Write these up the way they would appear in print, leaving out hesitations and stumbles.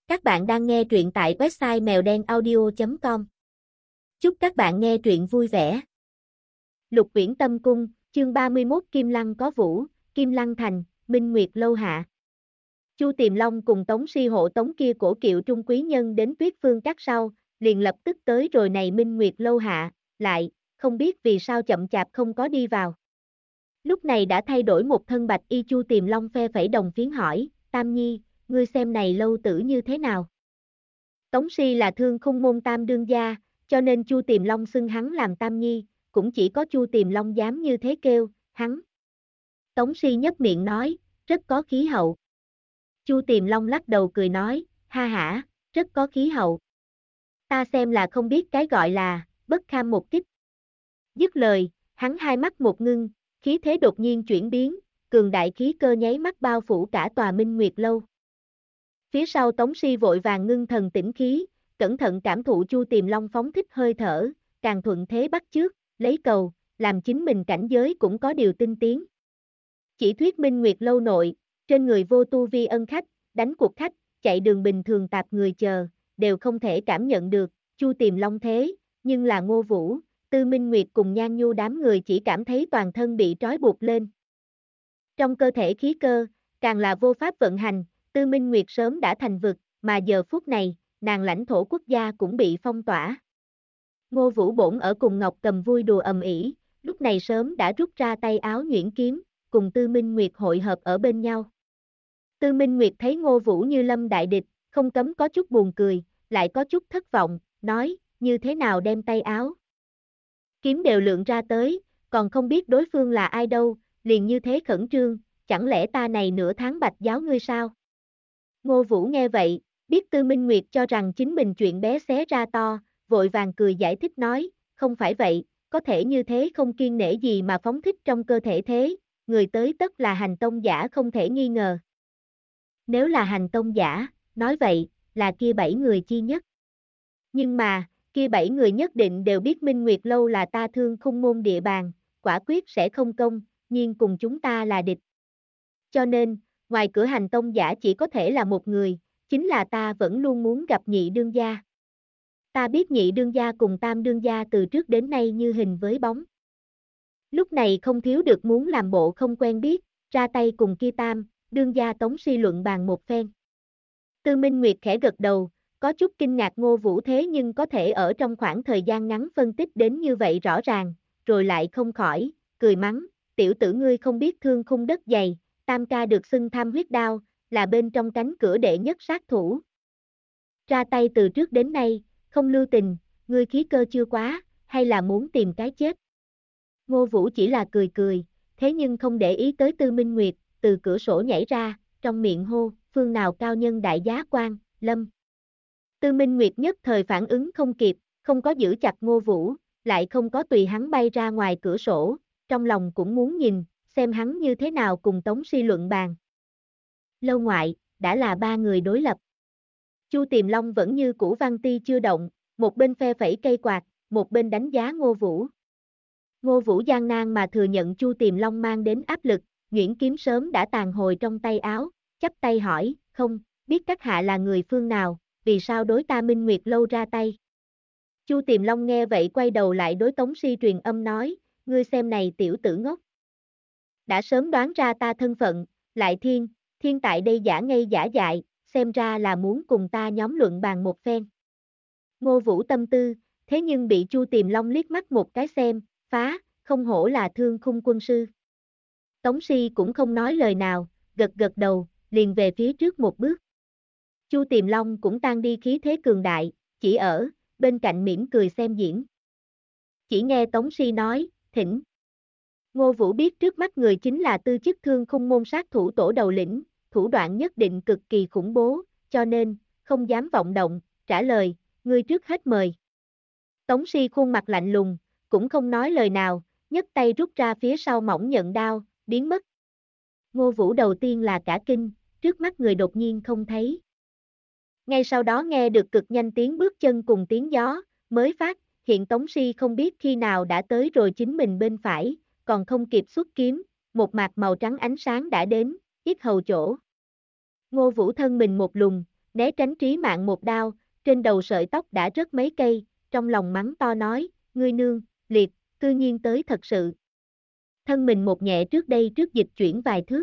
Các bạn đang nghe truyện tại website mèo đen audio.com. Chúc các bạn nghe truyện vui vẻ. Lục Uyển Tâm Cung, chương 31 Kim Lăng có vũ, Kim Lăng thành, Minh Nguyệt lâu hạ. Chu Tiềm Long cùng Tống Si hộ tống kia cổ kiệu trung quý nhân đến Tuyết Phương Các sau, liền lập tức tới rồi này Minh Nguyệt lâu hạ, lại, không biết vì sao chậm chạp không có đi vào. Lúc này đã thay đổi một thân bạch y, Chu Tiềm Long phe phẩy đồng phiến hỏi, Tam Nhi, ngươi xem này lâu tử như thế nào? Tống Si là Thương Khung môn tam đương gia, cho nên Chu Tiềm Long xưng hắn làm Tam Nhi, cũng chỉ có Chu Tiềm Long dám như thế kêu, hắn. Tống Si nhếch miệng nói, rất có khí hậu. Chu Tiềm Long lắc đầu cười nói, ha hả, rất có khí hậu. Ta xem là không biết cái gọi là, bất kham một kích. Dứt lời, hắn hai mắt một ngưng, khí thế đột nhiên chuyển biến, cường đại khí cơ nháy mắt bao phủ cả tòa Minh Nguyệt lâu. Phía sau Tống Si vội vàng ngưng thần tĩnh khí, cẩn thận cảm thụ Chu Tiềm Long phóng thích hơi thở, càng thuận thế bắt chước, lấy cầu, làm chính mình cảnh giới cũng có điều tinh tiến. Chỉ thuyết Minh Nguyệt lâu nội, trên người vô tu vi ân khách, đánh cuộc khách, chạy đường bình thường tạp người chờ, đều không thể cảm nhận được, Chu Tiềm Long thế, nhưng là Ngô Vũ, Tư Minh Nguyệt cùng Nhan Nhu đám người chỉ cảm thấy toàn thân bị trói buộc lên. Trong cơ thể khí cơ, càng là vô pháp vận hành, Tư Minh Nguyệt sớm đã thành vực, mà giờ phút này, nàng lãnh thổ quốc gia cũng bị phong tỏa. Ngô Vũ bổn ở cùng Ngọc Cầm vui đùa ầm ĩ, lúc này sớm đã rút ra tay áo nhuyễn kiếm, cùng Tư Minh Nguyệt hội hợp ở bên nhau. Tư Minh Nguyệt thấy Ngô Vũ như lâm đại địch, không cấm có chút buồn cười, lại có chút thất vọng, nói, như thế nào đem tay áo kiếm đều lượng ra tới, còn không biết đối phương là ai đâu, liền như thế khẩn trương, chẳng lẽ ta này nửa tháng bạch giáo ngươi sao? Ngô Vũ nghe vậy, biết Tư Minh Nguyệt cho rằng chính mình chuyện bé xé ra to, vội vàng cười giải thích nói, không phải vậy, có thể như thế không kiêng nể gì mà phóng thích trong cơ thể thế, người tới tất là hành tông giả không thể nghi ngờ. Nếu là hành tông giả, nói vậy, là kia 7 người chi nhất. Nhưng mà, kia 7 người nhất định đều biết Minh Nguyệt lâu là ta Thương Khung môn địa bàn, quả quyết sẽ không công, nhưng cùng chúng ta là địch. Cho nên, ngoài cửa hành tông giả chỉ có thể là một người, chính là ta vẫn luôn muốn gặp nhị đương gia. Ta biết nhị đương gia cùng tam đương gia từ trước đến nay như hình với bóng. Lúc này không thiếu được muốn làm bộ không quen biết, ra tay cùng kia tam, đương gia Tống Si luận bàn một phen. Tư Minh Nguyệt khẽ gật đầu, có chút kinh ngạc Ngô Vũ thế nhưng có thể ở trong khoảng thời gian ngắn phân tích đến như vậy rõ ràng, rồi lại không khỏi, cười mắng, tiểu tử ngươi không biết Thương Khung đất dày, tam ca được xưng tham huyết đao, là bên trong cánh cửa đệ nhất sát thủ. Ra tay từ trước đến nay, không lưu tình, ngươi khí cơ chưa quá, hay là muốn tìm cái chết. Ngô Vũ chỉ là cười cười, thế nhưng không để ý tới Tư Minh Nguyệt, từ cửa sổ nhảy ra, trong miệng hô, phương nào cao nhân đại giá quan, lâm. Tư Minh Nguyệt nhất thời phản ứng không kịp, không có giữ chặt Ngô Vũ, lại không có tùy hắn bay ra ngoài cửa sổ, trong lòng cũng muốn nhìn, xem hắn như thế nào cùng Tống Si luận bàn. Lâu ngoại, đã là 3 người đối lập. Chu Tiềm Long vẫn như cũ văn ti chưa động, một bên phe phẩy cây quạt, một bên đánh giá Ngô Vũ. Ngô Vũ gian nan mà thừa nhận Chu Tiềm Long mang đến áp lực, nhuyễn kiếm sớm đã tàn hồi trong tay áo, chắp tay hỏi, không, biết các hạ là người phương nào, vì sao đối ta Minh Nguyệt lâu ra tay. Chu Tiềm Long nghe vậy quay đầu lại đối Tống Si truyền âm nói, ngươi xem này tiểu tử ngốc. Đã sớm đoán ra ta thân phận, lại thiên tại đây giả ngây giả dại, xem ra là muốn cùng ta nhóm luận bàn một phen. Ngô Vũ tâm tư, thế nhưng bị Chu Tiềm Long liếc mắt một cái xem, phá, không hổ là Thương Khung quân sư. Tống Si cũng không nói lời nào, gật gật đầu, liền về phía trước một bước. Chu Tiềm Long cũng tan đi khí thế cường đại, chỉ ở bên cạnh mỉm cười xem diễn. Chỉ nghe Tống Si nói, thỉnh. Ngô Vũ biết trước mắt người chính là tư chức Thương Khung môn sát thủ tổ đầu lĩnh, thủ đoạn nhất định cực kỳ khủng bố, cho nên, không dám vọng động, trả lời, ngươi trước hết mời. Tống Si khuôn mặt lạnh lùng, cũng không nói lời nào, nhấc tay rút ra phía sau mỏng nhận đao, biến mất. Ngô Vũ đầu tiên là cả kinh, trước mắt người đột nhiên không thấy. Ngay sau đó nghe được cực nhanh tiếng bước chân cùng tiếng gió, mới phát hiện Tống Si không biết khi nào đã tới rồi chính mình bên phải, còn không kịp xuất kiếm, một mạt màu trắng ánh sáng đã đến, yết hầu chỗ. Ngô Vũ thân mình một lùng, né tránh Trí Mạng một đao, trên đầu sợi tóc đã rớt mấy cây, trong lòng mắng to nói, ngươi nương, liệt, cư nhiên tới thật sự. Thân mình một nhẹ trước đây trước dịch chuyển vài thước.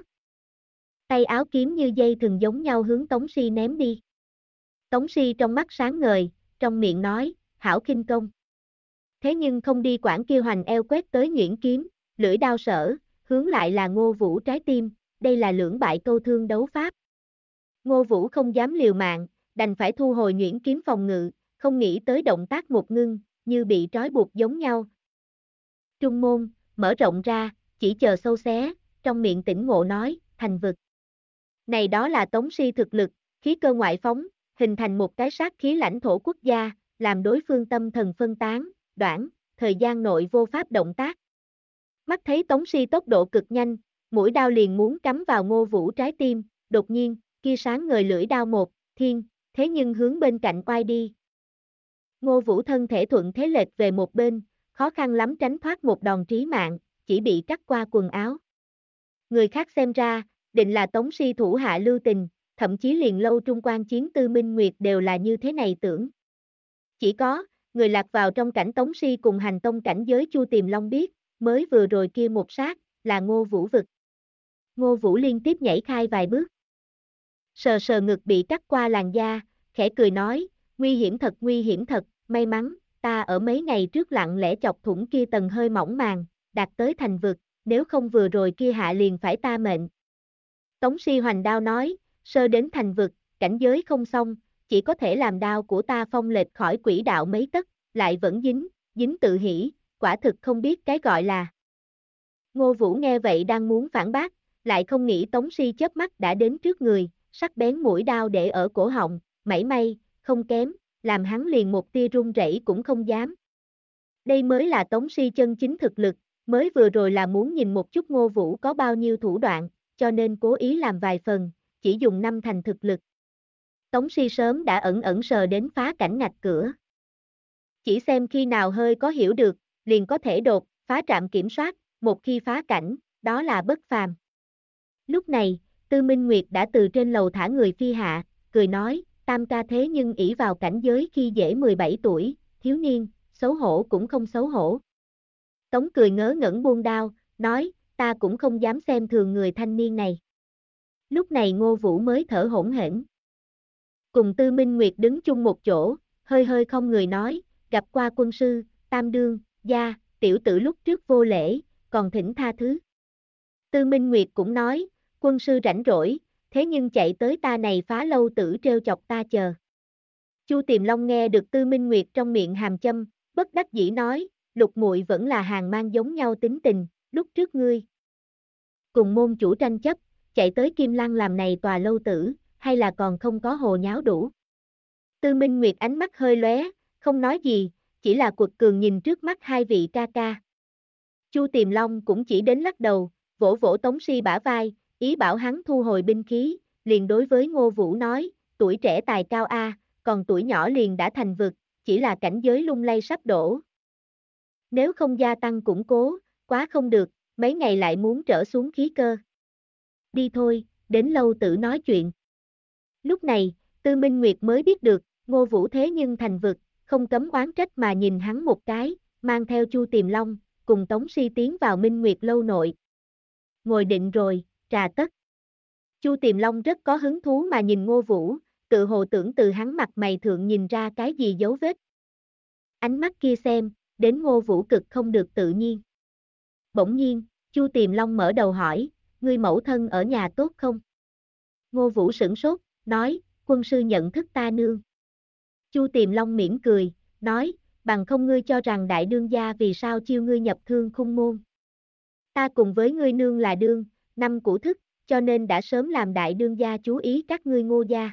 Tay áo kiếm như dây thừng giống nhau hướng Tống Si ném đi. Tống Si trong mắt sáng ngời, trong miệng nói, hảo khinh công. Thế nhưng không đi quản kia hoành eo quét tới nhuyễn kiếm, lưỡi đao sở, hướng lại là Ngô Vũ trái tim, đây là lưỡng bại câu thương đấu pháp. Ngô Vũ không dám liều mạng, đành phải thu hồi nhuyễn kiếm phòng ngự, không nghĩ tới động tác một ngưng, như bị trói buộc giống nhau. Trung môn, mở rộng ra, chỉ chờ sâu xé, trong miệng tỉnh ngộ nói, thành vực. Này đó là Tống Si thực lực, khí cơ ngoại phóng, hình thành một cái sát khí lãnh thổ quốc gia, làm đối phương tâm thần phân tán, đoạn, thời gian nội vô pháp động tác. Mắt thấy Tống Si tốc độ cực nhanh, mũi đao liền muốn cắm vào Ngô Vũ trái tim, đột nhiên, kia sáng ngời lưỡi đao một, thiên, thế nhưng hướng bên cạnh oai đi. Ngô Vũ thân thể thuận thế lệch về một bên, khó khăn lắm tránh thoát một đòn trí mạng, chỉ bị cắt qua quần áo. Người khác xem ra, định là Tống Si thủ hạ lưu tình, thậm chí liền lâu trung quan chiến Tư Minh Nguyệt đều là như thế này tưởng. Chỉ có, người lạc vào trong cảnh Tống Si cùng hành tông cảnh giới Chu Tiềm Long biết, mới vừa rồi kia một sát, là Ngô Vũ vực. Ngô Vũ liên tiếp nhảy khai vài bước. Sờ sờ ngực bị cắt qua làn da, khẽ cười nói, nguy hiểm thật, may mắn, ta ở mấy ngày trước lặng lẽ chọc thủng kia tầng hơi mỏng màng, đạt tới thành vực, nếu không vừa rồi kia hạ liền phải ta mệnh. Tống Si hoành đao nói, sơ đến thành vực, cảnh giới không xong, chỉ có thể làm đao của ta phong lệch khỏi quỹ đạo mấy tấc, lại vẫn dính tự hỉ, quả thực không biết cái gọi là. Ngô Vũ nghe vậy đang muốn phản bác, lại không nghĩ Tống Si chớp mắt đã đến trước người, sắc bén mũi đao để ở cổ họng, mảy may, không kém, làm hắn liền một tia run rẩy cũng không dám. Đây mới là Tống Si chân chính thực lực, mới vừa rồi là muốn nhìn một chút Ngô Vũ có bao nhiêu thủ đoạn, cho nên cố ý làm vài phần, chỉ dùng 5 thành thực lực. Tống Si sớm đã ẩn sờ đến phá cảnh ngạch cửa. Chỉ xem khi nào hơi có hiểu được, liền có thể đột phá trạm kiểm soát, một khi phá cảnh, đó là bất phàm. Lúc này, Tư Minh Nguyệt đã từ trên lầu thả người phi hạ, cười nói, tam ca thế nhưng ỷ vào cảnh giới khi dễ 17 tuổi, thiếu niên, xấu hổ cũng không xấu hổ. Tống cười ngớ ngẩn buông đao, nói, ta cũng không dám xem thường người thanh niên này. Lúc này Ngô Vũ mới thở hổn hển. Cùng Tư Minh Nguyệt đứng chung một chỗ, hơi không người nói, gặp qua quân sư, tam đương, gia, tiểu tử lúc trước vô lễ, còn thỉnh tha thứ. Tư Minh Nguyệt cũng nói, quân sư rảnh rỗi, thế nhưng chạy tới ta này phá lâu tử trêu chọc ta chờ. Chu Tiềm Long nghe được Tư Minh Nguyệt trong miệng hàm châm, bất đắc dĩ nói, Lục muội vẫn là hàng mang giống nhau tính tình, lúc trước ngươi. Cùng môn chủ tranh chấp, chạy tới Kim Lăng làm này tòa lâu tử, hay là còn không có hồ nháo đủ. Tư Minh Nguyệt ánh mắt hơi lóe, không nói gì, chỉ là quật cường nhìn trước mắt hai vị ca ca. Chu Tiềm Long cũng chỉ đến lắc đầu, vỗ vỗ Tống Si bả vai, ý bảo hắn thu hồi binh khí, liền đối với Ngô Vũ nói, tuổi trẻ tài cao a, còn tuổi nhỏ liền đã thành vực, chỉ là cảnh giới lung lay sắp đổ. Nếu không gia tăng củng cố, quá không được, mấy ngày lại muốn trở xuống khí cơ. Đi thôi, đến lâu tử nói chuyện. Lúc này, Tư Minh Nguyệt mới biết được, Ngô Vũ thế nhưng thành vực, không cấm oán trách mà nhìn hắn một cái, mang theo Chu Tiềm Long, cùng Tống Si tiến vào Minh Nguyệt lâu nội. Ngồi định rồi, trà tất. Chu Tiềm Long rất có hứng thú mà nhìn Ngô Vũ, tự hồ tưởng từ hắn mặt mày thượng nhìn ra cái gì dấu vết. Ánh mắt kia xem, đến Ngô Vũ cực không được tự nhiên. Bỗng nhiên, Chu Tiềm Long mở đầu hỏi, ngươi mẫu thân ở nhà tốt không? Ngô Vũ sửng sốt, nói, quân sư nhận thức ta nương. Chu Tiềm Long mỉm cười, nói, bằng không ngươi cho rằng đại đương gia vì sao chiêu ngươi nhập Thương Khung môn. Ta cùng với ngươi nương là đương, năm cũ thức, cho nên đã sớm làm đại đương gia chú ý các ngươi Ngô gia.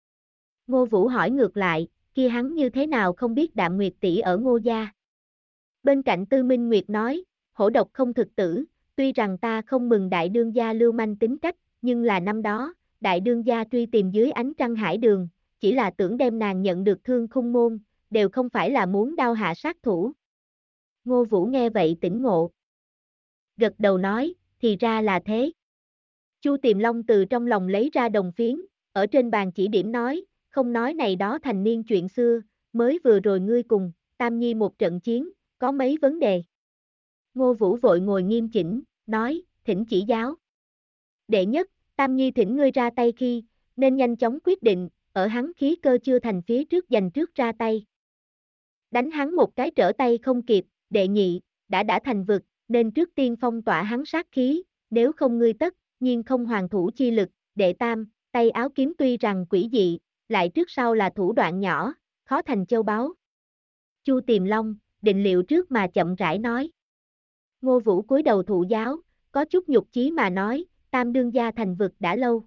Ngô Vũ hỏi ngược lại, kia hắn như thế nào không biết Đạm Nguyệt tỷ ở Ngô gia. Bên cạnh Tư Minh Nguyệt nói, hổ độc không thực tử, tuy rằng ta không mừng đại đương gia lưu manh tính cách, nhưng là năm đó, đại đương gia truy tìm dưới ánh trăng hải đường, chỉ là tưởng đem nàng nhận được Thương Khung môn, đều không phải là muốn đao hạ sát thủ. Ngô Vũ nghe vậy tỉnh ngộ. Gật đầu nói, thì ra là thế. Chu Tiềm Long từ trong lòng lấy ra đồng phiến, ở trên bàn chỉ điểm nói, không nói này đó thành niên chuyện xưa, mới vừa rồi ngươi cùng, Tam Nhi một trận chiến, có mấy vấn đề. Ngô Vũ vội ngồi nghiêm chỉnh, nói, thỉnh chỉ giáo. Đệ nhất, Tam Nhi thỉnh ngươi ra tay khi, nên nhanh chóng quyết định, ở hắn khí cơ chưa thành phía trước giành trước ra tay. Đánh hắn một cái trở tay không kịp, đệ nhị, đã thành vực, nên trước tiên phong tỏa hắn sát khí, nếu không ngươi tất, nhiên không hoàn thủ chi lực, đệ tam, tay áo kiếm tuy rằng quỷ dị, lại trước sau là thủ đoạn nhỏ, khó thành châu báu. Chu Tiềm Long, định liệu trước mà chậm rãi nói. Ngô Vũ cúi đầu thụ giáo, có chút nhục chí mà nói, Tam đương gia thành vực đã lâu.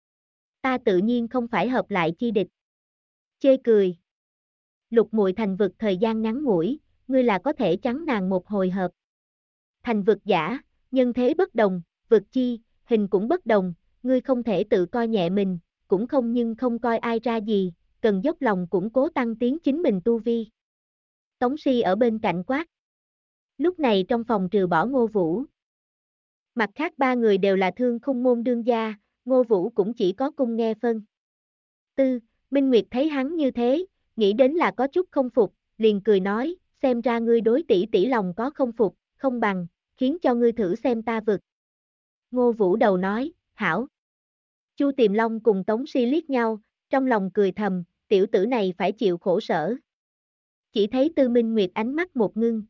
Ta tự nhiên không phải hợp lại chi địch. Chê cười. Lục Muội thành vực thời gian ngắn ngủi, ngươi là có thể chắn nàng một hồi hợp. Thành vực giả, nhân thế bất đồng, vực chi, hình cũng bất đồng, ngươi không thể tự coi nhẹ mình, cũng không nhưng không coi ai ra gì, cần dốc lòng củng cố tăng tiến chính mình tu vi. Tống Si ở bên cạnh quát. Lúc này trong phòng trừ bỏ Ngô Vũ. Mặt khác ba người đều là thương khung môn đương gia, Ngô Vũ cũng chỉ có cung nghe phân. Tư, Minh Nguyệt thấy hắn như thế, nghĩ đến là có chút không phục, liền cười nói, xem ra ngươi đối tỷ tỷ lòng có không phục, không bằng, khiến cho ngươi thử xem ta vực. Ngô Vũ đầu nói, hảo. Chu Tiềm Long cùng Tống Si liếc nhau, trong lòng cười thầm, tiểu tử này phải chịu khổ sở. Chỉ thấy Tư Minh Nguyệt ánh mắt một ngưng.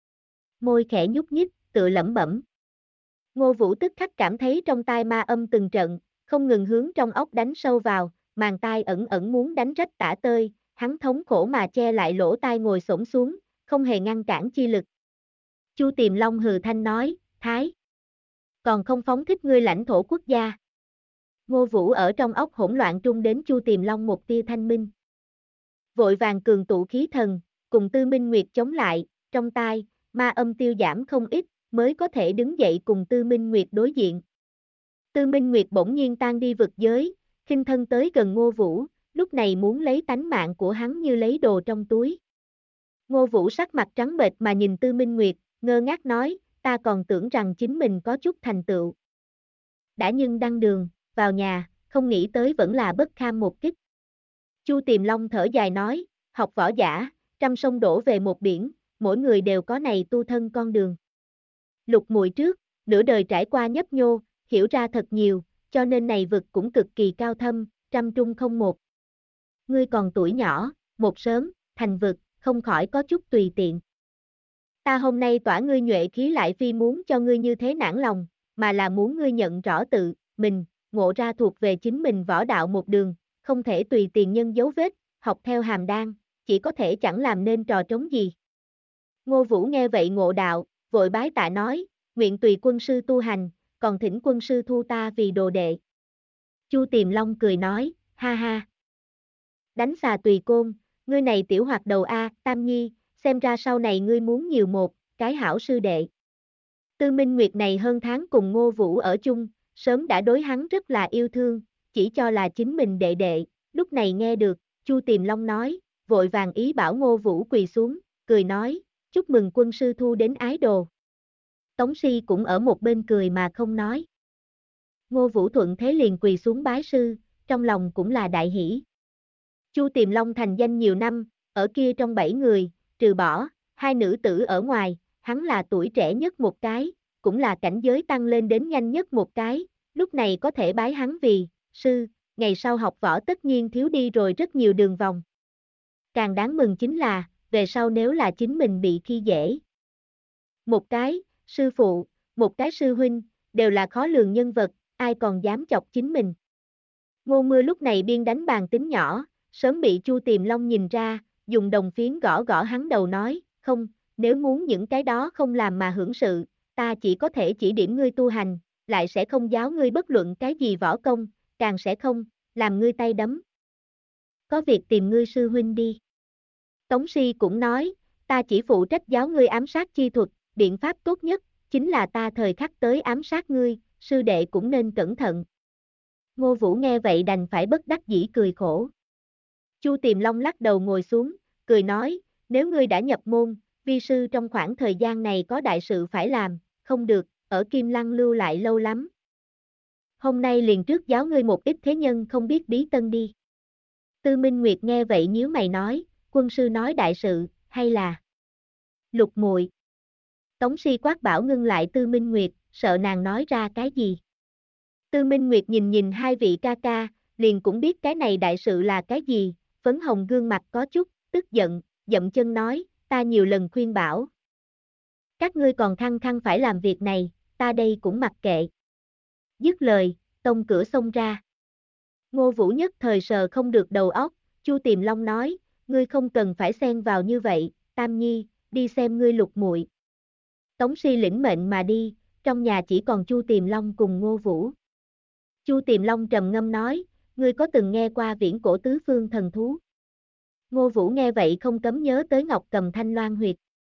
Môi khẽ nhúc nhích, tựa lẩm bẩm. Ngô Vũ tức khắc cảm thấy trong tai ma âm từng trận, không ngừng hướng trong óc đánh sâu vào, màng tai ẩn ẩn muốn đánh rách tả tơi, hắn thống khổ mà che lại lỗ tai ngồi xổm xuống, không hề ngăn cản chi lực. Chu Tiềm Long hừ thanh nói, Thái, còn không phóng thích ngươi lãnh thổ quốc gia. Ngô Vũ ở trong óc hỗn loạn trung đến Chu Tiềm Long một tia thanh minh. Vội vàng cường tụ khí thần, cùng Tư Minh Nguyệt chống lại, trong tai, ma âm tiêu giảm không ít, mới có thể đứng dậy cùng Tư Minh Nguyệt đối diện. Tư Minh Nguyệt bỗng nhiên tan đi vực giới, khinh thân tới gần Ngô Vũ, lúc này muốn lấy tánh mạng của hắn như lấy đồ trong túi. Ngô Vũ sắc mặt trắng bệch mà nhìn Tư Minh Nguyệt, ngơ ngác nói, ta còn tưởng rằng chính mình có chút thành tựu. Đã nhưng đăng đường, vào nhà, không nghĩ tới vẫn là bất kham một kích. Chu Tiềm Long thở dài nói, học võ giả, trăm sông đổ về một biển, mỗi người đều có này tu thân con đường. Lục Muội trước, nửa đời trải qua nhấp nhô, hiểu ra thật nhiều, cho nên này vực cũng cực kỳ cao thâm, trăm trung không một. Ngươi còn tuổi nhỏ, một sớm, thành vực, không khỏi có chút tùy tiện. Ta hôm nay tỏa ngươi nhuệ khí lại phi muốn cho ngươi như thế nản lòng, mà là muốn ngươi nhận rõ tự mình, ngộ ra thuộc về chính mình võ đạo một đường, không thể tùy tiền nhân dấu vết, học theo hàm đan, chỉ có thể chẳng làm nên trò trống gì. Ngô Vũ nghe vậy ngộ đạo, vội bái tạ nói, nguyện tùy quân sư tu hành, còn thỉnh quân sư thu ta vì đồ đệ. Chu Tiềm Long cười nói, ha ha. Đánh xà tùy côn, ngươi này tiểu hoạt đầu A, Tam Nhi, xem ra sau này ngươi muốn nhiều một, cái hảo sư đệ. Tư Minh Nguyệt này hơn tháng cùng Ngô Vũ ở chung, sớm đã đối hắn rất là yêu thương, chỉ cho là chính mình đệ đệ, lúc này nghe được, Chu Tiềm Long nói, vội vàng ý bảo Ngô Vũ quỳ xuống, cười nói, chúc mừng quân sư thu đến ái đồ. Tống Si cũng ở một bên cười mà không nói. Ngô Vũ thuận thế liền quỳ xuống bái sư, trong lòng cũng là đại hỷ. Chu Tiềm Long thành danh nhiều năm, ở kia trong 7 người, trừ bỏ, 2 nữ tử ở ngoài, hắn là tuổi trẻ nhất một cái, cũng là cảnh giới tăng lên đến nhanh nhất một cái, lúc này có thể bái hắn vì sư, ngày sau học võ tất nhiên thiếu đi rồi rất nhiều đường vòng. Càng đáng mừng chính là, về sau nếu là chính mình bị khi dễ. Một cái, sư phụ, một cái sư huynh, đều là khó lường nhân vật, ai còn dám chọc chính mình. Ngô Mưa lúc này biên đánh bàn tính nhỏ, sớm bị Chu Tiềm Long nhìn ra, dùng đồng phiến gõ gõ hắn đầu nói, không, nếu muốn những cái đó không làm mà hưởng sự, ta chỉ có thể chỉ điểm ngươi tu hành, lại sẽ không giáo ngươi bất luận cái gì võ công, càng sẽ không, làm ngươi tay đấm. Có việc tìm ngươi sư huynh đi. Tống Si cũng nói, ta chỉ phụ trách giáo ngươi ám sát chi thuật, biện pháp tốt nhất, chính là ta thời khắc tới ám sát ngươi, sư đệ cũng nên cẩn thận. Ngô Vũ nghe vậy đành phải bất đắc dĩ cười khổ. Chu Tiềm Long lắc đầu ngồi xuống, cười nói, nếu ngươi đã nhập môn, vi sư trong khoảng thời gian này có đại sự phải làm, không được, ở Kim Lăng lưu lại lâu lắm. Hôm nay liền trước giáo ngươi một ít thế nhân không biết bí tân đi. Tư Minh Nguyệt nghe vậy nhíu mày nói, quân sư nói đại sự, hay là Lục muội? Tống Si quát bảo ngưng lại Tư Minh Nguyệt, sợ nàng nói ra cái gì. Tư Minh Nguyệt nhìn nhìn hai vị ca ca, liền cũng biết cái này đại sự là cái gì, phấn hồng gương mặt có chút, tức giận, dậm chân nói, ta nhiều lần khuyên bảo. Các ngươi còn khăng khăng phải làm việc này, ta đây cũng mặc kệ. Dứt lời, tông cửa xông ra. Ngô Vũ nhất thời sờ không được đầu óc, Chu Tiềm Long nói, ngươi không cần phải xen vào như vậy, Tam Nhi, đi xem ngươi Lục muội. Tống Si lĩnh mệnh mà đi, trong nhà chỉ còn Chu Tiềm Long cùng Ngô Vũ. Chu Tiềm Long trầm ngâm nói, ngươi có từng nghe qua viễn cổ tứ phương thần thú? Ngô Vũ nghe vậy không cấm nhớ tới Ngọc Cầm Thanh Loan huyệt.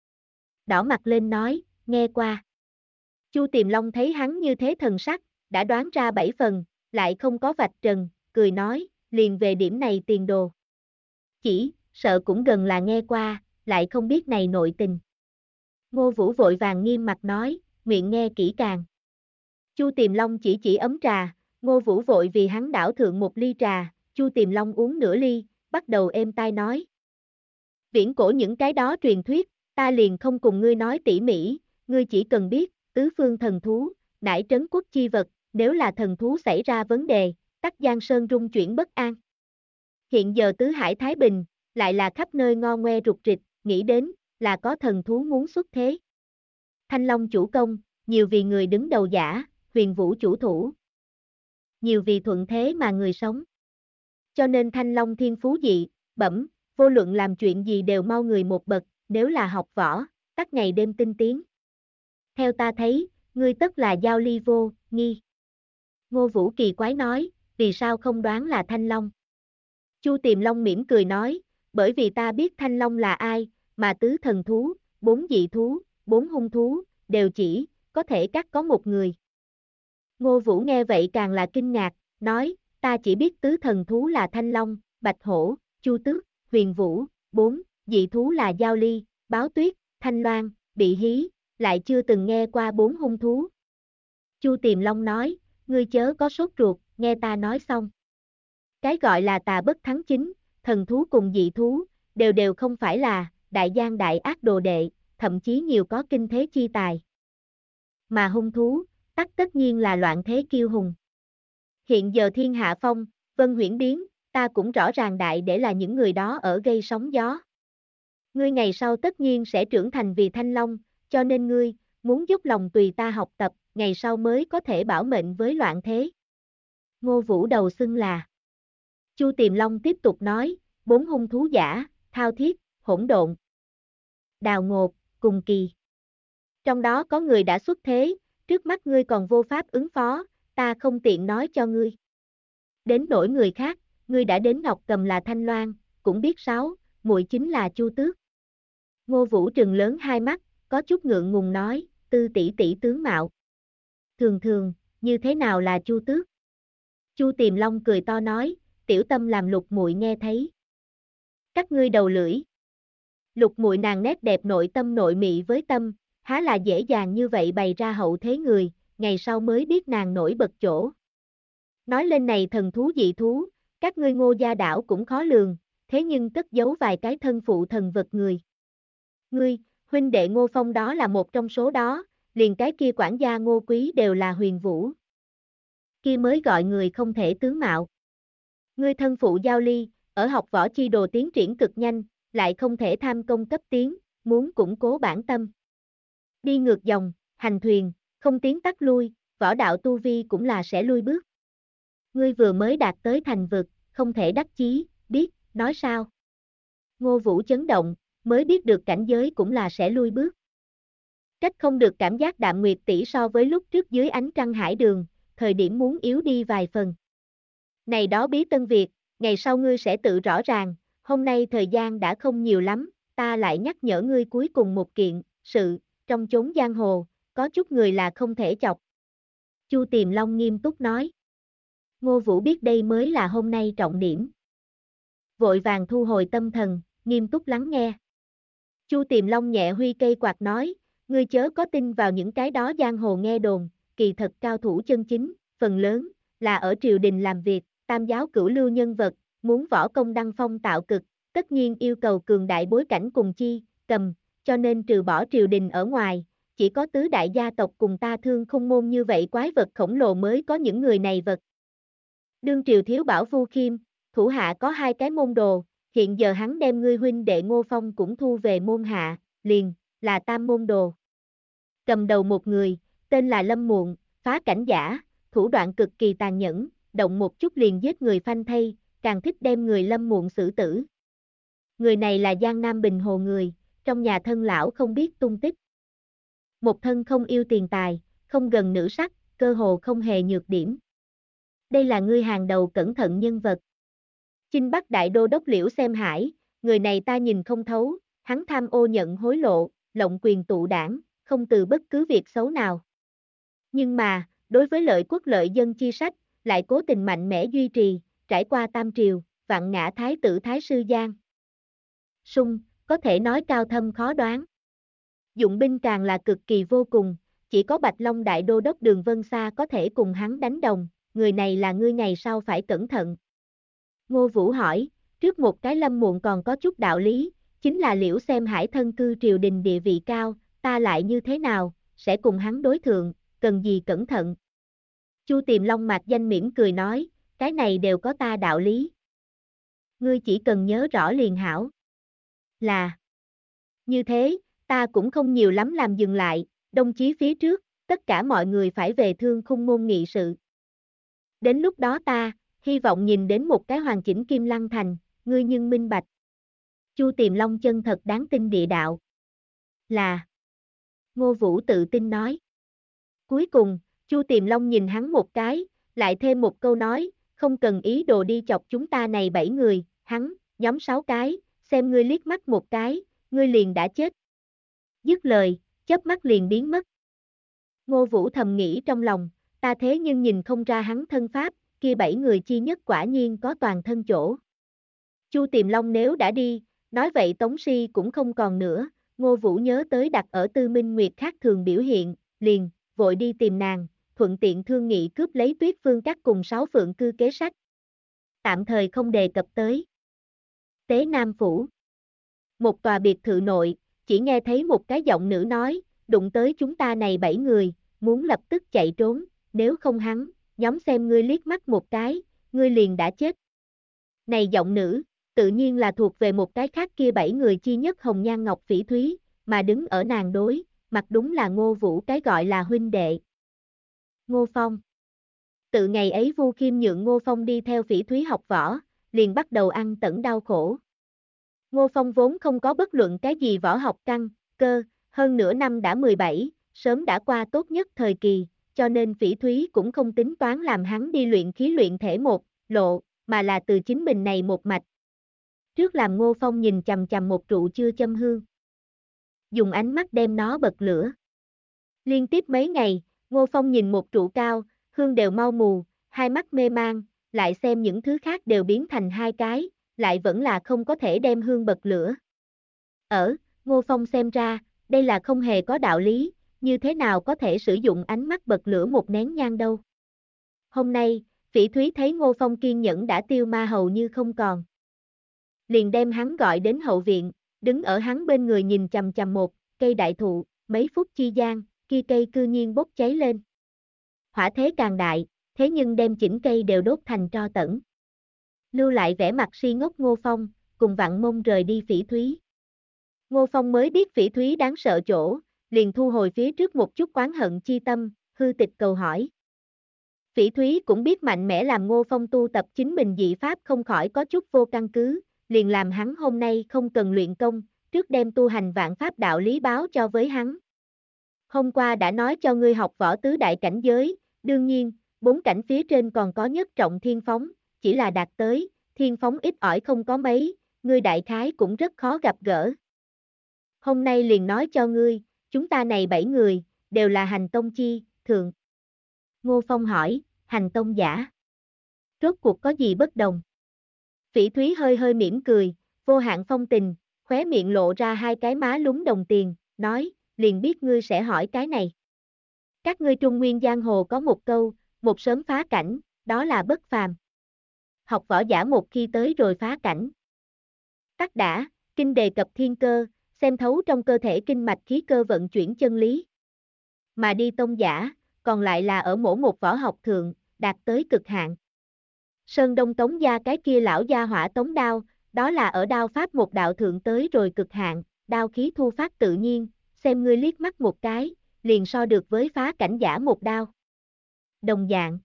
Đỏ mặt lên nói, nghe qua. Chu Tiềm Long thấy hắn như thế thần sắc, đã đoán ra 7 phần, lại không có vạch trần, cười nói, liền về điểm này tiền đồ. Chỉ, sợ cũng gần là nghe qua, lại không biết này nội tình. Ngô Vũ vội vàng nghiêm mặt nói, nguyện nghe kỹ càng. Chu Tiềm Long chỉ ấm trà, Ngô Vũ vội vì hắn đảo thượng một ly trà, Chu Tiềm Long uống nửa ly, bắt đầu êm tai nói. Viễn cổ những cái đó truyền thuyết, ta liền không cùng ngươi nói tỉ mỉ, ngươi chỉ cần biết, tứ phương thần thú, nải trấn quốc chi vật, nếu là thần thú xảy ra vấn đề, tắc Giang Sơn rung chuyển bất an. Hiện giờ tứ hải Thái Bình, lại là khắp nơi ngo ngoe rục rịch, nghĩ đến, là có thần thú muốn xuất thế. Thanh Long chủ công, nhiều vì người đứng đầu giả, Huyền Vũ chủ thủ. Nhiều vì thuận thế mà người sống. Cho nên Thanh Long thiên phú dị, bẩm, vô luận làm chuyện gì đều mau người một bậc, nếu là học võ, tắc ngày đêm tinh tiến. Theo ta thấy, ngươi tất là giao ly vô, nghi. Ngô Vũ kỳ quái nói, vì sao không đoán là Thanh Long? Chu Tiềm Long mỉm cười nói, bởi vì ta biết Thanh Long là ai, mà tứ thần thú, 4 dị thú, 4 hung thú, đều chỉ, có thể cắt có một người. Ngô Vũ nghe vậy càng là kinh ngạc, nói, ta chỉ biết tứ thần thú là Thanh Long, Bạch Hổ, Chu Tước, Huyền Vũ, 4, dị thú là Giao Ly, Báo Tuyết, Thanh Loan, Bị Hí, lại chưa từng nghe qua 4 hung thú. Chu Tiềm Long nói, ngươi chớ có sốt ruột, nghe ta nói xong. Cái gọi là tà bất thắng chính, thần thú cùng dị thú, đều không phải là đại gian đại ác đồ đệ, thậm chí nhiều có kinh thế chi tài. Mà hung thú, tất nhiên là loạn thế kiêu hùng. Hiện giờ thiên hạ phong, vân huyễn biến, ta cũng rõ ràng đại để là những người đó ở gây sóng gió. Ngươi ngày sau tất nhiên sẽ trưởng thành vì Thanh Long, cho nên ngươi, muốn dốc lòng tùy ta học tập, ngày sau mới có thể bảo mệnh với loạn thế. Ngô Vũ đầu xưng là. Chu Tiềm Long tiếp tục nói, 4 hung thú giả, thao thiết, hỗn độn, đào ngột, cùng kỳ. Trong đó có người đã xuất thế, trước mắt ngươi còn vô pháp ứng phó, ta không tiện nói cho ngươi. Đến nỗi người khác, ngươi đã đến Ngọc Cầm là Thanh Loan, cũng biết sáu, muội chính là Chu Tước. Ngô Vũ trừng lớn hai mắt, có chút ngượng ngùng nói, Tư tỷ tỷ tướng mạo. Thường thường, như thế nào là Chu Tước? Chu Tiềm Long cười to nói, tiểu tâm làm Lục muội nghe thấy. Các ngươi đầu lưỡi. Lục muội nàng nét đẹp nội tâm nội mị với tâm, há là dễ dàng như vậy bày ra hậu thế người, ngày sau mới biết nàng nổi bật chỗ. Nói lên này thần thú dị thú, các ngươi Ngô gia đảo cũng khó lường, thế nhưng cất giấu vài cái thân phụ thần vật người. Ngươi, huynh đệ Ngô Phong đó là một trong số đó, liền cái kia quản gia Ngô Quý đều là Huyền Vũ. Kia mới gọi người không thể tướng mạo. Ngươi thân phụ Giao Ly, ở học võ chi đồ tiến triển cực nhanh, lại không thể tham công cấp tiến, muốn củng cố bản tâm. Đi ngược dòng, hành thuyền, không tiến tắt lui, võ đạo tu vi cũng là sẽ lui bước. Ngươi vừa mới đạt tới thành vực, không thể đắc chí, biết, nói sao? Ngô Vũ chấn động, mới biết được cảnh giới cũng là sẽ lui bước. Trách không được cảm giác Đạm Nguyệt tỷ so với lúc trước dưới ánh trăng hải đường, thời điểm muốn yếu đi vài phần. Này đó bí tân việc, ngày sau ngươi sẽ tự rõ ràng, hôm nay thời gian đã không nhiều lắm, ta lại nhắc nhở ngươi cuối cùng một kiện, sự, trong chốn giang hồ, có chút người là không thể chọc. Chu Tiềm Long nghiêm túc nói. Ngô Vũ biết đây mới là hôm nay trọng điểm. Vội vàng thu hồi tâm thần, nghiêm túc lắng nghe. Chu Tiềm Long nhẹ huy cây quạt nói, ngươi chớ có tin vào những cái đó giang hồ nghe đồn, kỳ thật cao thủ chân chính, phần lớn, là ở triều đình làm việc, tam giáo cửu lưu nhân vật, muốn võ công đăng phong tạo cực, tất nhiên yêu cầu cường đại bối cảnh cùng chi, cầm, cho nên trừ bỏ triều đình ở ngoài, chỉ có tứ đại gia tộc cùng ta Thương Khung môn như vậy quái vật khổng lồ mới có những người này vật. Đương triều thiếu bảo Vu Khiêm, thủ hạ có 2 cái môn đồ, hiện giờ hắn đem ngươi huynh đệ Ngô Phong cũng thu về môn hạ, liền, là tam môn đồ. Cầm đầu một người, tên là Lâm Muộn, phá cảnh giả, thủ đoạn cực kỳ tàn nhẫn, động một chút liền giết người phanh thây, càng thích đem người Lâm Muộn xử tử. Người này là Giang Nam Bình Hồ người, trong nhà thân lão không biết tung tích. Một thân không yêu tiền tài, không gần nữ sắc, cơ hồ không hề nhược điểm. Đây là ngươi hàng đầu cẩn thận nhân vật. Chinh Bắc Đại Đô Đốc Liễu Xem Hải, người này ta nhìn không thấu, hắn tham ô nhận hối lộ, lộng quyền tụ đảng, không từ bất cứ việc xấu nào. Nhưng mà, đối với lợi quốc lợi dân chi sách, lại cố tình mạnh mẽ duy trì, trải qua tam triều, vạn ngã thái tử Thái Sư Giang Sung, có thể nói cao thâm khó đoán. Dụng binh càng là cực kỳ vô cùng, chỉ có Bạch Long Đại Đô Đốc Đường Vân Sa có thể cùng hắn đánh đồng, người này là ngươi ngày sau phải cẩn thận. Ngô Vũ hỏi, trước một cái Lâm Muộn còn có chút đạo lý, chính là Liễu Xem Hải thân cư triều đình địa vị cao, ta lại như thế nào, sẽ cùng hắn đối thượng, cần gì cẩn thận. Chu Tiềm Long mạc danh mỉm cười nói, cái này đều có ta đạo lý. Ngươi chỉ cần nhớ rõ liền hảo. Là như thế, ta cũng không nhiều lắm làm dừng lại, đồng chí phía trước, tất cả mọi người phải về Thương Khung môn nghị sự. Đến lúc đó ta, hy vọng nhìn đến một cái hoàn chỉnh Kim Lăng Thành, ngươi nhưng minh bạch. Chu Tiềm Long chân thật đáng tin địa đạo. Là. Ngô Vũ tự tin nói. Cuối cùng, Chu Tiềm Long nhìn hắn một cái, lại thêm một câu nói, không cần ý đồ đi chọc chúng ta này 7 người, hắn, nhóm 6 cái, xem ngươi liếc mắt một cái, ngươi liền đã chết. Dứt lời, chớp mắt liền biến mất. Ngô Vũ thầm nghĩ trong lòng, ta thế nhưng nhìn không ra hắn thân pháp, kia 7 người chi nhất quả nhiên có toàn thân chỗ. Chu Tiềm Long nếu đã đi, nói vậy Tống Si cũng không còn nữa, Ngô Vũ nhớ tới đặt ở Tư Minh Nguyệt khác thường biểu hiện, liền, vội đi tìm nàng, thuận tiện thương nghị cướp lấy Tuyết Phương Các cùng 6 phượng cư kế sách. Tạm thời không đề cập tới. Tế Nam Phủ. Một tòa biệt thự nội, chỉ nghe thấy một cái giọng nữ nói, đụng tới chúng ta này 7 người, muốn lập tức chạy trốn, nếu không hắn, nhóm xem ngươi liếc mắt một cái, ngươi liền đã chết. Này giọng nữ, tự nhiên là thuộc về một cái khác kia 7 người chi nhất Hồng Nhan Ngọc Phỉ Thúy, mà đứng ở nàng đối, mặt đúng là Ngô Vũ cái gọi là huynh đệ. Ngô Phong. Tự ngày ấy Vu Khiêm nhượng Ngô Phong đi theo Phỉ Thúy học võ, liền bắt đầu ăn tẩn đau khổ. Ngô Phong vốn không có bất luận cái gì võ học căn, cơ, hơn nửa năm đã 17, sớm đã qua tốt nhất thời kỳ, cho nên Phỉ Thúy cũng không tính toán làm hắn đi luyện khí luyện thể một lộ, mà là từ chính mình này một mạch. Trước làm Ngô Phong nhìn chằm chằm một trụ chưa châm hương. Dùng ánh mắt đem nó bật lửa. Liên tiếp mấy ngày, Ngô Phong nhìn một trụ cao, hương đều mau mù, hai mắt mê mang, lại xem những thứ khác đều biến thành hai cái, lại vẫn là không có thể đem hương bật lửa. Ngô Phong xem ra, đây là không hề có đạo lý, như thế nào có thể sử dụng ánh mắt bật lửa một nén nhang đâu. Hôm nay, Phỉ Thúy thấy Ngô Phong kiên nhẫn đã tiêu ma hầu như không còn. Liền đem hắn gọi đến hậu viện, đứng ở hắn bên người nhìn chằm chằm một cây đại thụ, mấy phút chi gian, kia cây cư nhiên bốc cháy lên. Hỏa thế càng đại, thế nhưng đem chỉnh cây đều đốt thành tro tẫn. Lưu lại vẻ mặt si ngốc Ngô Phong, cùng vặn mông rời đi Phỉ Thúy. Ngô Phong mới biết Phỉ Thúy đáng sợ chỗ, liền thu hồi phía trước một chút oán hận chi tâm, hư tịch cầu hỏi. Phỉ Thúy cũng biết mạnh mẽ làm Ngô Phong tu tập chính mình dị pháp không khỏi có chút vô căn cứ, liền làm hắn hôm nay không cần luyện công, trước đem tu hành vạn pháp đạo lý báo cho với hắn. Hôm qua đã nói cho ngươi học võ tứ đại cảnh giới, đương nhiên, 4 cảnh phía trên còn có nhất trọng thiên phóng, chỉ là đạt tới, thiên phóng ít ỏi không có mấy, ngươi đại khái cũng rất khó gặp gỡ. Hôm nay liền nói cho ngươi, chúng ta này 7 người, đều là hành tông chi, thường. Ngô Phong hỏi, hành tông giả. Rốt cuộc có gì bất đồng? Phỉ Thúy hơi hơi mỉm cười, vô hạn phong tình, khóe miệng lộ ra hai cái má lúng đồng tiền, nói, liền biết ngươi sẽ hỏi cái này. Các ngươi Trung Nguyên Giang Hồ có một câu, một sớm phá cảnh, đó là bất phàm. học võ giả một khi tới rồi phá cảnh. Tắc đã, kinh đề cập thiên cơ, xem thấu trong cơ thể kinh mạch khí cơ vận chuyển chân lý. Mà đi tông giả, còn lại là ở mỗi một võ học thượng, đạt tới cực hạn. Sơn Đông Tống gia cái kia lão gia hỏa tống đao, đó là ở đao pháp một đạo thượng tới rồi cực hạn, đao khí thu phát tự nhiên, xem ngươi liếc mắt một cái, liền so được với phá cảnh giả một đao. Đồng dạng.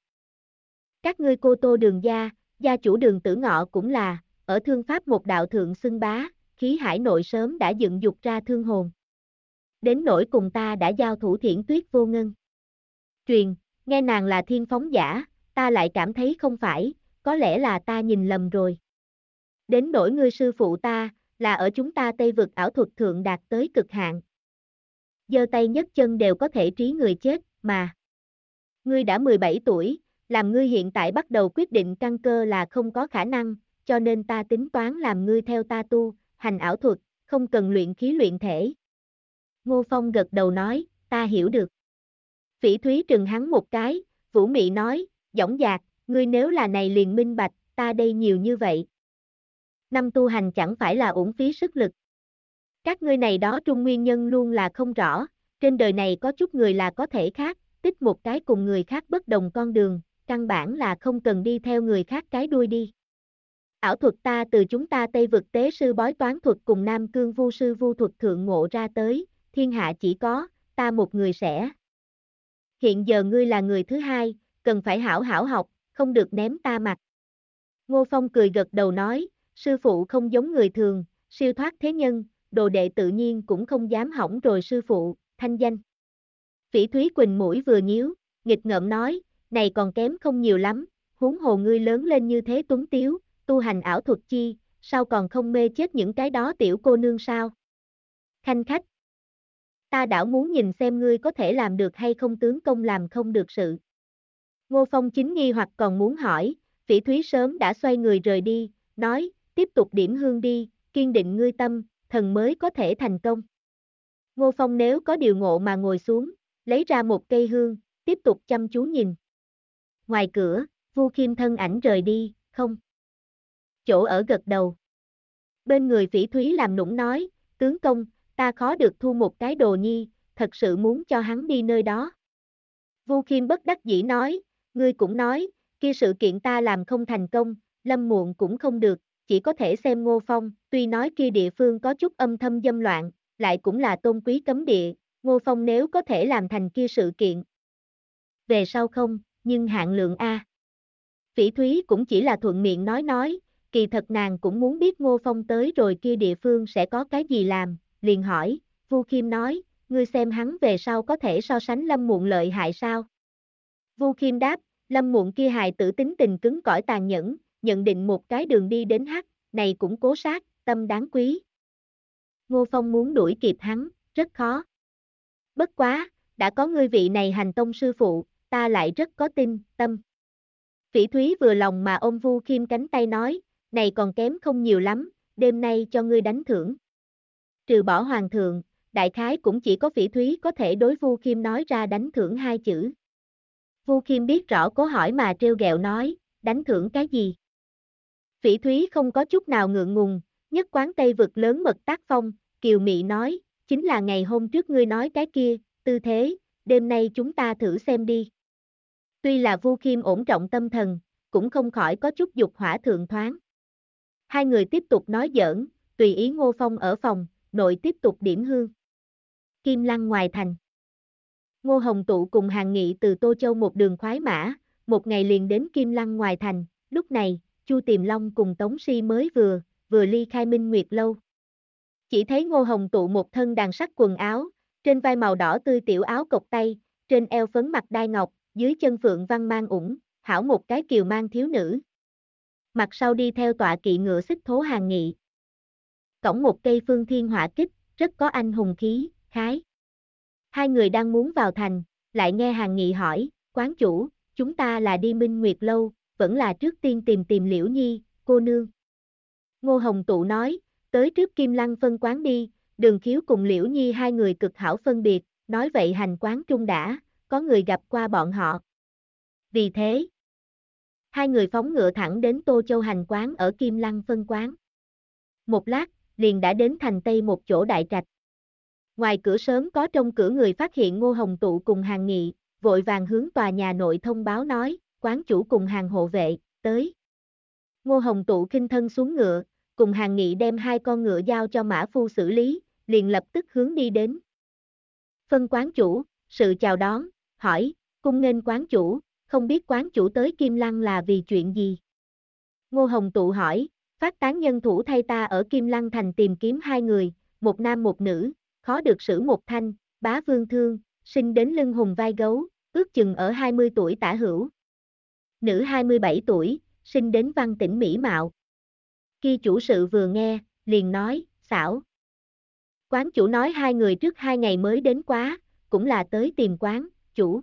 Các ngươi Cô Tô Đường gia chủ Đường Tử Ngọ cũng là, ở thương pháp một đạo thượng xưng bá, khí hải nội sớm đã dựng dục ra thương hồn. Đến nỗi cùng ta đã giao thủ Thiển Tuyết Vô Ngân. Truyền, nghe nàng là thiên phóng giả, ta lại cảm thấy không phải, có lẽ là ta nhìn lầm rồi. Đến nỗi ngươi sư phụ ta, là ở chúng ta Tây vực ảo thuật thượng đạt tới cực hạn. Giơ tay nhấc chân đều có thể trí người chết, mà. Ngươi đã 17 tuổi, làm ngươi hiện tại bắt đầu quyết định căn cơ là không có khả năng, cho nên ta tính toán làm ngươi theo ta tu, hành ảo thuật, không cần luyện khí luyện thể. Ngô Phong gật đầu nói, ta hiểu được. Phỉ Thúy trừng hắn một cái, Vũ Mị nói, dõng dạc, ngươi nếu là này liền minh bạch, ta đây nhiều như vậy. Năm tu hành chẳng phải là uổng phí sức lực. Các ngươi này đó trung nguyên nhân luôn là không rõ, trên đời này có chút người là có thể khác, tích một cái cùng người khác bất đồng con đường, căn bản là không cần đi theo người khác cái đuôi đi. Ảo thuật ta từ chúng ta Tây vực tế sư bói toán thuật cùng Nam Cương vu sư vu thuật thượng ngộ ra tới, thiên hạ chỉ có, ta một người sẽ. Hiện giờ ngươi là người thứ hai, cần phải hảo hảo học, không được ném ta mặt. Ngô Phong cười gật đầu nói, sư phụ không giống người thường, siêu thoát thế nhân, đồ đệ tự nhiên cũng không dám hỏng rồi sư phụ, thanh danh. Phỉ Thúy Quỳnh mũi vừa nhíu, nghịch ngợm nói, này còn kém không nhiều lắm, huống hồ ngươi lớn lên như thế tuấn tiếu, tu hành ảo thuật chi, sao còn không mê chết những cái đó tiểu cô nương sao? Khanh khách. Ta đảo muốn nhìn xem ngươi có thể làm được hay không tướng công làm không được sự. Ngô Phong chính nghi hoặc còn muốn hỏi, Phỉ Thúy sớm đã xoay người rời đi, nói, tiếp tục điểm hương đi, kiên định ngươi tâm, thần mới có thể thành công. Ngô Phong nếu có điều ngộ mà ngồi xuống, lấy ra một cây hương, tiếp tục chăm chú nhìn. Ngoài cửa, Vu Khiêm thân ảnh rời đi, không. Chỗ ở gật đầu. Bên người Phỉ Thúy làm nũng nói, tướng công, ta khó được thu một cái đồ nhi, thật sự muốn cho hắn đi nơi đó. Vu Khiêm bất đắc dĩ nói, ngươi cũng nói, kia sự kiện ta làm không thành công, lâm muộn cũng không được, chỉ có thể xem Ngô Phong, tuy nói kia địa phương có chút âm thầm dâm loạn, lại cũng là tôn quý cấm địa, Ngô Phong nếu có thể làm thành kia sự kiện. Về sau không, nhưng hạn lượng A. Phỉ Thúy cũng chỉ là thuận miệng nói, kỳ thật nàng cũng muốn biết Ngô Phong tới rồi kia địa phương sẽ có cái gì làm, liền hỏi, Vu Khiêm nói, ngươi xem hắn về sau có thể so sánh Lâm Muộn lợi hại sao? Vu Khiêm đáp, Lâm Muộn kia hài tử tính tình cứng cỏi tàn nhẫn, nhận định một cái đường đi đến hắc, này cũng cố sát, tâm đáng quý. Ngô Phong muốn đuổi kịp hắn, rất khó. Bất quá, đã có ngươi vị này hành tông sư phụ, ta lại rất có tin, tâm. Phỉ Thúy vừa lòng mà ôm Vu Khiêm cánh tay nói, này còn kém không nhiều lắm, đêm nay cho ngươi đánh thưởng. Trừ bỏ hoàng thượng, đại khái cũng chỉ có Phỉ Thúy có thể đối Vu Khiêm nói ra đánh thưởng hai chữ. Vu Khiêm biết rõ cố hỏi mà trêu ghẹo nói, đánh thưởng cái gì? Phỉ Thúy không có chút nào ngượng ngùng, nhất quán Tây vực lớn mật tác phong, kiều mị nói, chính là ngày hôm trước ngươi nói cái kia, tư thế, đêm nay chúng ta thử xem đi. Tuy là Vu Khiêm ổn trọng tâm thần, cũng không khỏi có chút dục hỏa thượng thoáng. Hai người tiếp tục nói giỡn, tùy ý Ngô Phong ở phòng, nội tiếp tục điểm hương. Kim Lăng ngoài thành. Ngô Hồng Tụ cùng Hàn Nghị từ Tô Châu một đường khoái mã, một ngày liền đến Kim Lăng ngoài thành, lúc này, Chu Tiềm Long cùng Tống Si mới vừa ly khai Minh Nguyệt lâu. Chỉ thấy Ngô Hồng Tụ một thân đàn sắc quần áo, trên vai màu đỏ tươi tiểu áo cộc tay, trên eo phấn mặt đai ngọc, dưới chân phượng văn mang ủng, hảo một cái kiều mang thiếu nữ. Mặt sau đi theo tọa kỵ ngựa xích thố Hàn Nghị. Cõng một cây phương thiên hỏa kích, rất có anh hùng khí, khái. Hai người đang muốn vào thành, lại nghe Hàn Nghị hỏi, quán chủ, chúng ta là đi Minh Nguyệt lâu, vẫn là trước tiên tìm Liễu Nhi, cô nương. Ngô Hồng Tụ nói, tới trước Kim Lăng phân quán đi, Đường Khiếu cùng Liễu Nhi hai người cực hảo phân biệt, nói vậy hành quán trung đã, có người gặp qua bọn họ. Vì thế, Hai người phóng ngựa thẳng đến Tô Châu Hành quán ở Kim Lăng phân quán. Một lát, liền đã đến thành Tây một chỗ đại trạch. Ngoài cửa sớm có trông cửa người phát hiện Ngô Hồng Tụ cùng Hàn Nghị, vội vàng hướng tòa nhà nội thông báo nói, quán chủ cùng Hàn hộ vệ, tới. Ngô Hồng Tụ khinh thân xuống ngựa, cùng Hàn Nghị đem hai con ngựa giao cho mã phu xử lý, liền lập tức hướng đi đến. Phân quán chủ, sự chào đón, hỏi, cung nghênh quán chủ, không biết quán chủ tới Kim Lăng là vì chuyện gì? Ngô Hồng Tụ hỏi, phát tán nhân thủ thay ta ở Kim Lăng thành tìm kiếm hai người, một nam một nữ, khó được xử một thanh, bá vương thương, sinh đến lưng hùng vai gấu, ước chừng ở 20 tuổi tả hữu. Nữ 27 tuổi, sinh đến văn tỉnh mỹ mạo. Khi chủ sự vừa nghe, liền nói, xảo. Quán chủ nói hai người trước 2 ngày mới đến quá, cũng là tới tìm quán, chủ.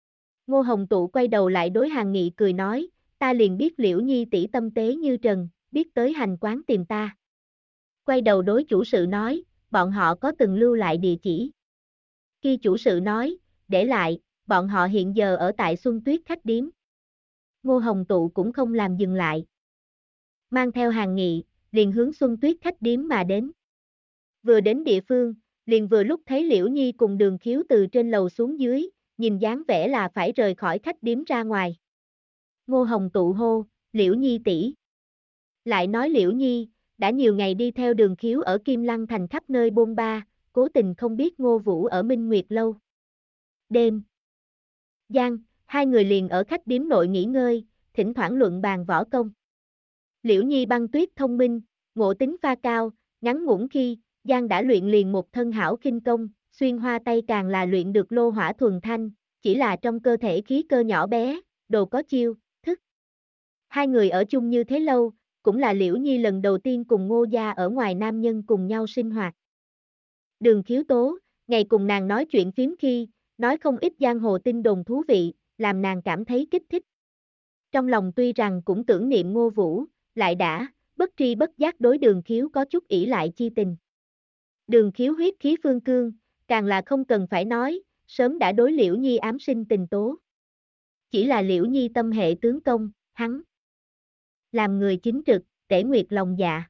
Ngô Hồng Tụ quay đầu lại đối Hàn Nghị cười nói, ta liền biết Liễu Nhi tỷ tâm tế như trần, biết tới hành quán tìm ta. Quay đầu đối chủ sự nói, bọn họ có từng lưu lại địa chỉ. Khi chủ sự nói, để lại, bọn họ hiện giờ ở tại Xuân Tuyết khách điếm. Ngô Hồng Tụ cũng không làm dừng lại. Mang theo Hàn Nghị, liền hướng Xuân Tuyết khách điếm mà đến. Vừa đến địa phương, liền vừa lúc thấy Liễu Nhi cùng Đường Khiếu từ trên lầu xuống dưới, nhìn dáng vẻ là phải rời khỏi khách điếm ra ngoài. Ngô Hồng Tụ hô, Liễu Nhi tỷ. Lại nói Liễu Nhi, đã nhiều ngày đi theo Đường Khiếu ở Kim Lăng thành khắp nơi bôn ba, cố tình không biết Ngô Vũ ở Minh Nguyệt lâu. Đêm. Giang, hai người liền ở khách điếm nội nghỉ ngơi, thỉnh thoảng luận bàn võ công. Liễu Nhi băng tuyết thông minh, ngộ tính pha cao, ngắn ngủn khi, Giang đã luyện liền một thân hảo khinh công, xuyên hoa tay càng là luyện được lô hỏa thuần thanh, chỉ là trong cơ thể khí cơ nhỏ bé, đồ có chiêu, thức. Hai người ở chung như thế lâu, cũng là Liễu Nhi lần đầu tiên cùng Ngô gia ở ngoài nam nhân cùng nhau sinh hoạt. Đường Khiếu tố, ngày cùng nàng nói chuyện phím khi, nói không ít giang hồ tin đồn thú vị, làm nàng cảm thấy kích thích. Trong lòng tuy rằng cũng tưởng niệm Ngô Vũ, lại đã, bất tri bất giác đối Đường Khiếu có chút ỷ lại chi tình. Đường Khiếu huyết khí phương cương, càng là không cần phải nói, sớm đã đối Liễu Nhi ám sinh tình tố. Chỉ là Liễu Nhi tâm hệ tướng công, hắn làm người chính trực, tể nguyệt lòng dạ.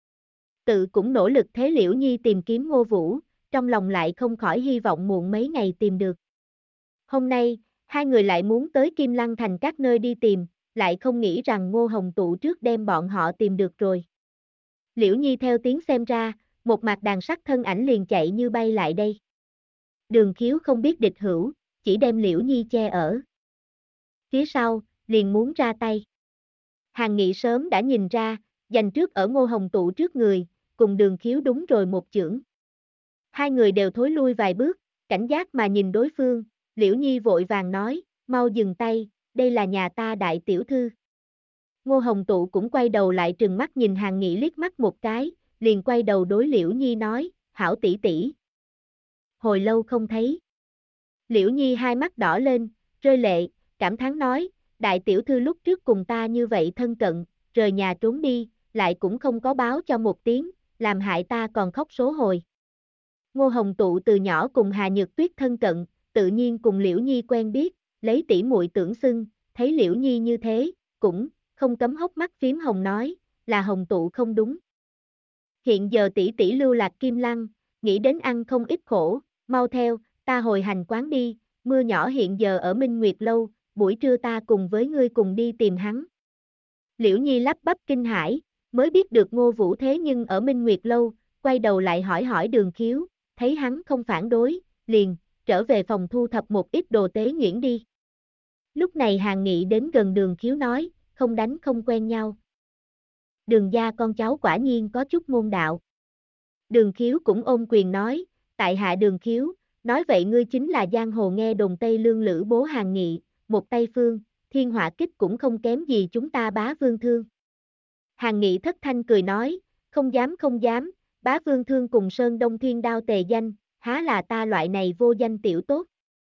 Tự cũng nỗ lực thế Liễu Nhi tìm kiếm Ngô Vũ, trong lòng lại không khỏi hy vọng muộn mấy ngày tìm được. Hôm nay, hai người lại muốn tới Kim Lăng thành các nơi đi tìm, lại không nghĩ rằng Ngô Hồng Tụ trước đem bọn họ tìm được rồi. Liễu Nhi theo tiếng xem ra, một mặt đàn sắc thân ảnh liền chạy như bay lại đây. Đường Khiếu không biết địch hữu, chỉ đem Liễu Nhi che ở phía sau, liền muốn ra tay. Hàn Nghị sớm đã nhìn ra, giành trước ở Ngô Hồng Tụ trước người, cùng Đường Khiếu đúng rồi một chưởng. Hai người đều thối lui vài bước, cảnh giác mà nhìn đối phương, Liễu Nhi vội vàng nói, mau dừng tay, đây là nhà ta đại tiểu thư. Ngô Hồng Tụ cũng quay đầu lại trừng mắt nhìn Hàn Nghị liếc mắt một cái, liền quay đầu đối Liễu Nhi nói, hảo tỷ tỷ. Hồi lâu không thấy. Liễu Nhi hai mắt đỏ lên, rơi lệ, cảm thán nói, đại tiểu thư lúc trước cùng ta như vậy thân cận, rời nhà trốn đi, lại cũng không có báo cho một tiếng, làm hại ta còn khóc số hồi. Ngô Hồng Tụ từ nhỏ cùng Hà Nhược Tuyết thân cận, tự nhiên cùng Liễu Nhi quen biết, lấy tỷ muội tưởng xưng, thấy Liễu Nhi như thế, cũng không cấm hốc mắt phím hồng nói, là Hồng Tụ không đúng. Hiện giờ tỷ tỷ lưu lạc Kim Lăng, nghĩ đến ăn không ít khổ, mau theo, ta hồi hành quán đi, mưa nhỏ hiện giờ ở Minh Nguyệt lâu, buổi trưa ta cùng với ngươi cùng đi tìm hắn. Liễu Nhi lắp bắp kinh hãi, mới biết được Ngô Vũ thế nhưng ở Minh Nguyệt lâu, quay đầu lại hỏi Đường Khiếu, thấy hắn không phản đối, liền trở về phòng thu thập một ít đồ tế nhuyễn đi. Lúc này Hàn Nghị đến gần Đường Khiếu nói, không đánh không quen nhau. Đường gia con cháu quả nhiên có chút môn đạo. Đường Khiếu cũng ôm quyền nói, tại hạ Đường Khiếu, nói vậy ngươi chính là giang hồ nghe đồn Tây Lương Lữ bố Hàn Nghị, một Tây Phương, thiên hỏa kích cũng không kém gì chúng ta bá vương thương. Hàn Nghị thất thanh cười nói, không dám, bá vương thương cùng Sơn Đông Thiên Đao tề danh, há là ta loại này vô danh tiểu tốt.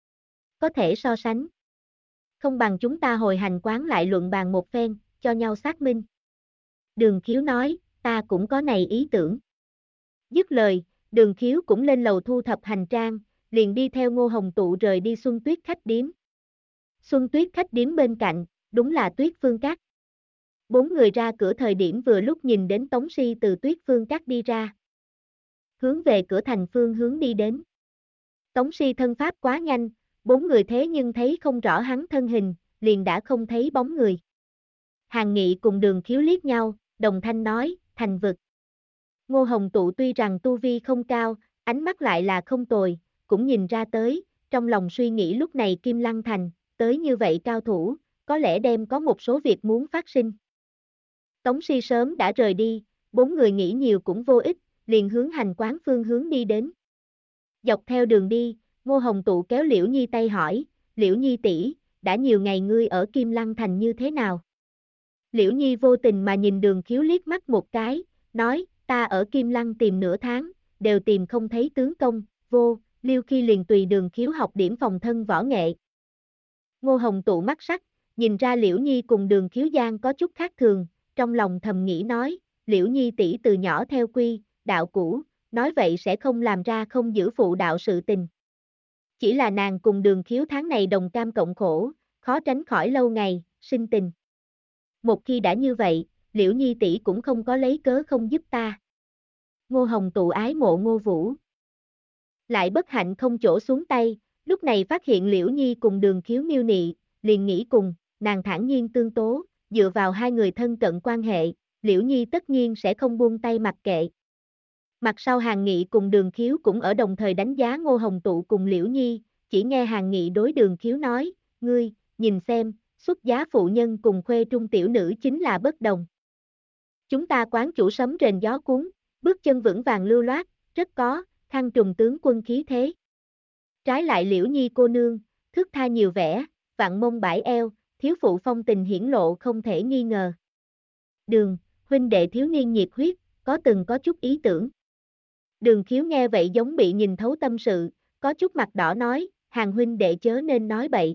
Có thể so sánh. Không bằng chúng ta hồi hành quán lại luận bàn một phen, cho nhau xác minh. Đường Khiếu nói, ta cũng có này ý tưởng. Dứt lời, Đường Khiếu cũng lên lầu thu thập hành trang, liền đi theo Ngô Hồng Tụ rời đi Xuân Tuyết khách điếm. Xuân Tuyết khách điếm bên cạnh, đúng là Tuyết Phương Các. Bốn người ra cửa thời điểm vừa lúc nhìn đến Tống Si từ Tuyết Phương Các đi ra. Hướng về cửa thành phương hướng đi đến. Tống Si thân pháp quá nhanh, bốn người thế nhưng thấy không rõ hắn thân hình, liền đã không thấy bóng người. Hàn Nghị cùng Đường Khiếu liếc nhau, đồng thanh nói, thành vực. Ngô Hồng Tụ tuy rằng tu vi không cao, ánh mắt lại là không tồi, cũng nhìn ra tới, trong lòng suy nghĩ lúc này Kim Lăng Thành, tới như vậy cao thủ, có lẽ đem có một số việc muốn phát sinh. Tống Si sớm đã rời đi, bốn người nghĩ nhiều cũng vô ích, liền hướng hành quán phương hướng đi đến. Dọc theo đường đi, Ngô Hồng Tụ kéo Liễu Nhi tay hỏi, Liễu Nhi tỷ, đã nhiều ngày ngươi ở Kim Lăng Thành như thế nào? Liễu Nhi vô tình mà nhìn Đường Khiếu liếc mắt một cái, nói, ta ở Kim Lăng tìm nửa tháng, đều tìm không thấy tướng công, Liêu khi liền tùy Đường Khiếu học điểm phòng thân võ nghệ. Ngô Hồng Tụ mắt sắc, nhìn ra Liễu Nhi cùng Đường Khiếu Giang có chút khác thường, trong lòng thầm nghĩ nói, Liễu Nhi tỷ từ nhỏ theo quy, đạo cũ, nói vậy sẽ không làm ra không giữ phụ đạo sự tình. Chỉ là nàng cùng Đường Khiếu tháng này đồng cam cộng khổ, khó tránh khỏi lâu ngày, sinh tình. Một khi đã như vậy, Liễu Nhi tỷ cũng không có lấy cớ không giúp ta. Ngô Hồng Tụ ái mộ Ngô Vũ. Lại bất hạnh không chỗ xuống tay, lúc này phát hiện Liễu Nhi cùng Đường Khiếu miêu nị, liền nghĩ cùng, nàng thản nhiên tương tố, dựa vào hai người thân cận quan hệ, Liễu Nhi tất nhiên sẽ không buông tay mặc kệ. Mặt sau Hàn Nghị cùng Đường Khiếu cũng ở đồng thời đánh giá Ngô Hồng Tụ cùng Liễu Nhi, chỉ nghe Hàn Nghị đối Đường Khiếu nói, ngươi, nhìn xem, xuất giá phụ nhân cùng khuê trung tiểu nữ chính là bất đồng. Chúng ta quán chủ sấm rền gió cuốn, bước chân vững vàng lưu loát, rất có, khăn trùng tướng quân khí thế. Trái lại Liễu Nhi cô nương, thước tha nhiều vẻ, vạn mông bãi eo, thiếu phụ phong tình hiển lộ không thể nghi ngờ. Đường, huynh đệ thiếu niên nhiệt huyết, có chút ý tưởng. Đường Khiếu nghe vậy giống bị nhìn thấu tâm sự, có chút mặt đỏ nói, Hàn huynh đệ chớ nên nói bậy.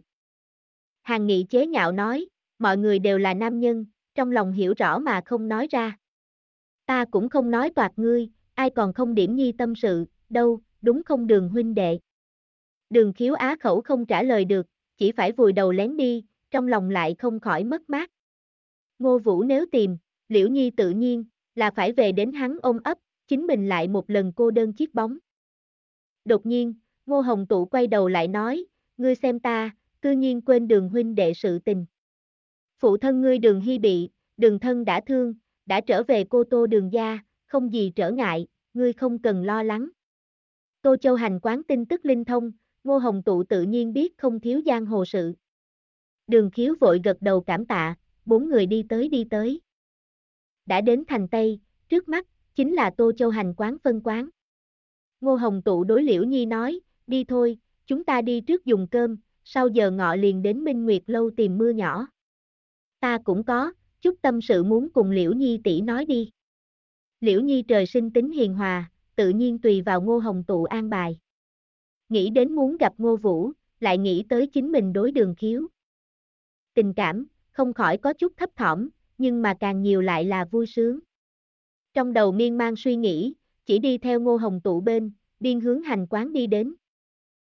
Hàn Nghị chế nhạo nói, mọi người đều là nam nhân, trong lòng hiểu rõ mà không nói ra. Ta cũng không nói toạc ngươi, ai còn không điểm nhi tâm sự, đâu, đúng không Đường huynh đệ. Đường Khiếu á khẩu không trả lời được, chỉ phải vùi đầu lén đi, trong lòng lại không khỏi mất mát. Ngô Vũ nếu tìm, Liễu Nhi tự nhiên, là phải về đến hắn ôm ấp, chính mình lại một lần cô đơn chiếc bóng. Đột nhiên, Ngô Hồng Tụ quay đầu lại nói, ngươi xem ta, cư nhiên quên Đường huynh đệ sự tình. Phụ thân ngươi Đường Hy bị, Đường thân đã thương, đã trở về cô Tô Đường gia, không gì trở ngại, ngươi không cần lo lắng. Tô Châu hành quán tin tức linh thông, Ngô Hồng Tụ tự nhiên biết không thiếu giang hồ sự. Đường Khiếu vội gật đầu cảm tạ, bốn người đi tới. Đã đến thành Tây, trước mắt, chính là Tô Châu hành quán phân quán. Ngô Hồng Tụ đối Liễu Nhi nói, đi thôi, chúng ta đi trước dùng cơm, sau giờ ngọ liền đến Minh Nguyệt lâu tìm mưa nhỏ. Ta cũng có, chút tâm sự muốn cùng Liễu Nhi tỷ nói đi. Liễu Nhi trời sinh tính hiền hòa, tự nhiên tùy vào Ngô Hồng Tụ an bài. Nghĩ đến muốn gặp Ngô Vũ, lại nghĩ tới chính mình đối Đường Khiếu. Tình cảm, không khỏi có chút thấp thỏm, nhưng mà càng nhiều lại là vui sướng. Trong đầu miên man suy nghĩ, chỉ đi theo Ngô Hồng Tụ bên, biên hướng hành quán đi đến.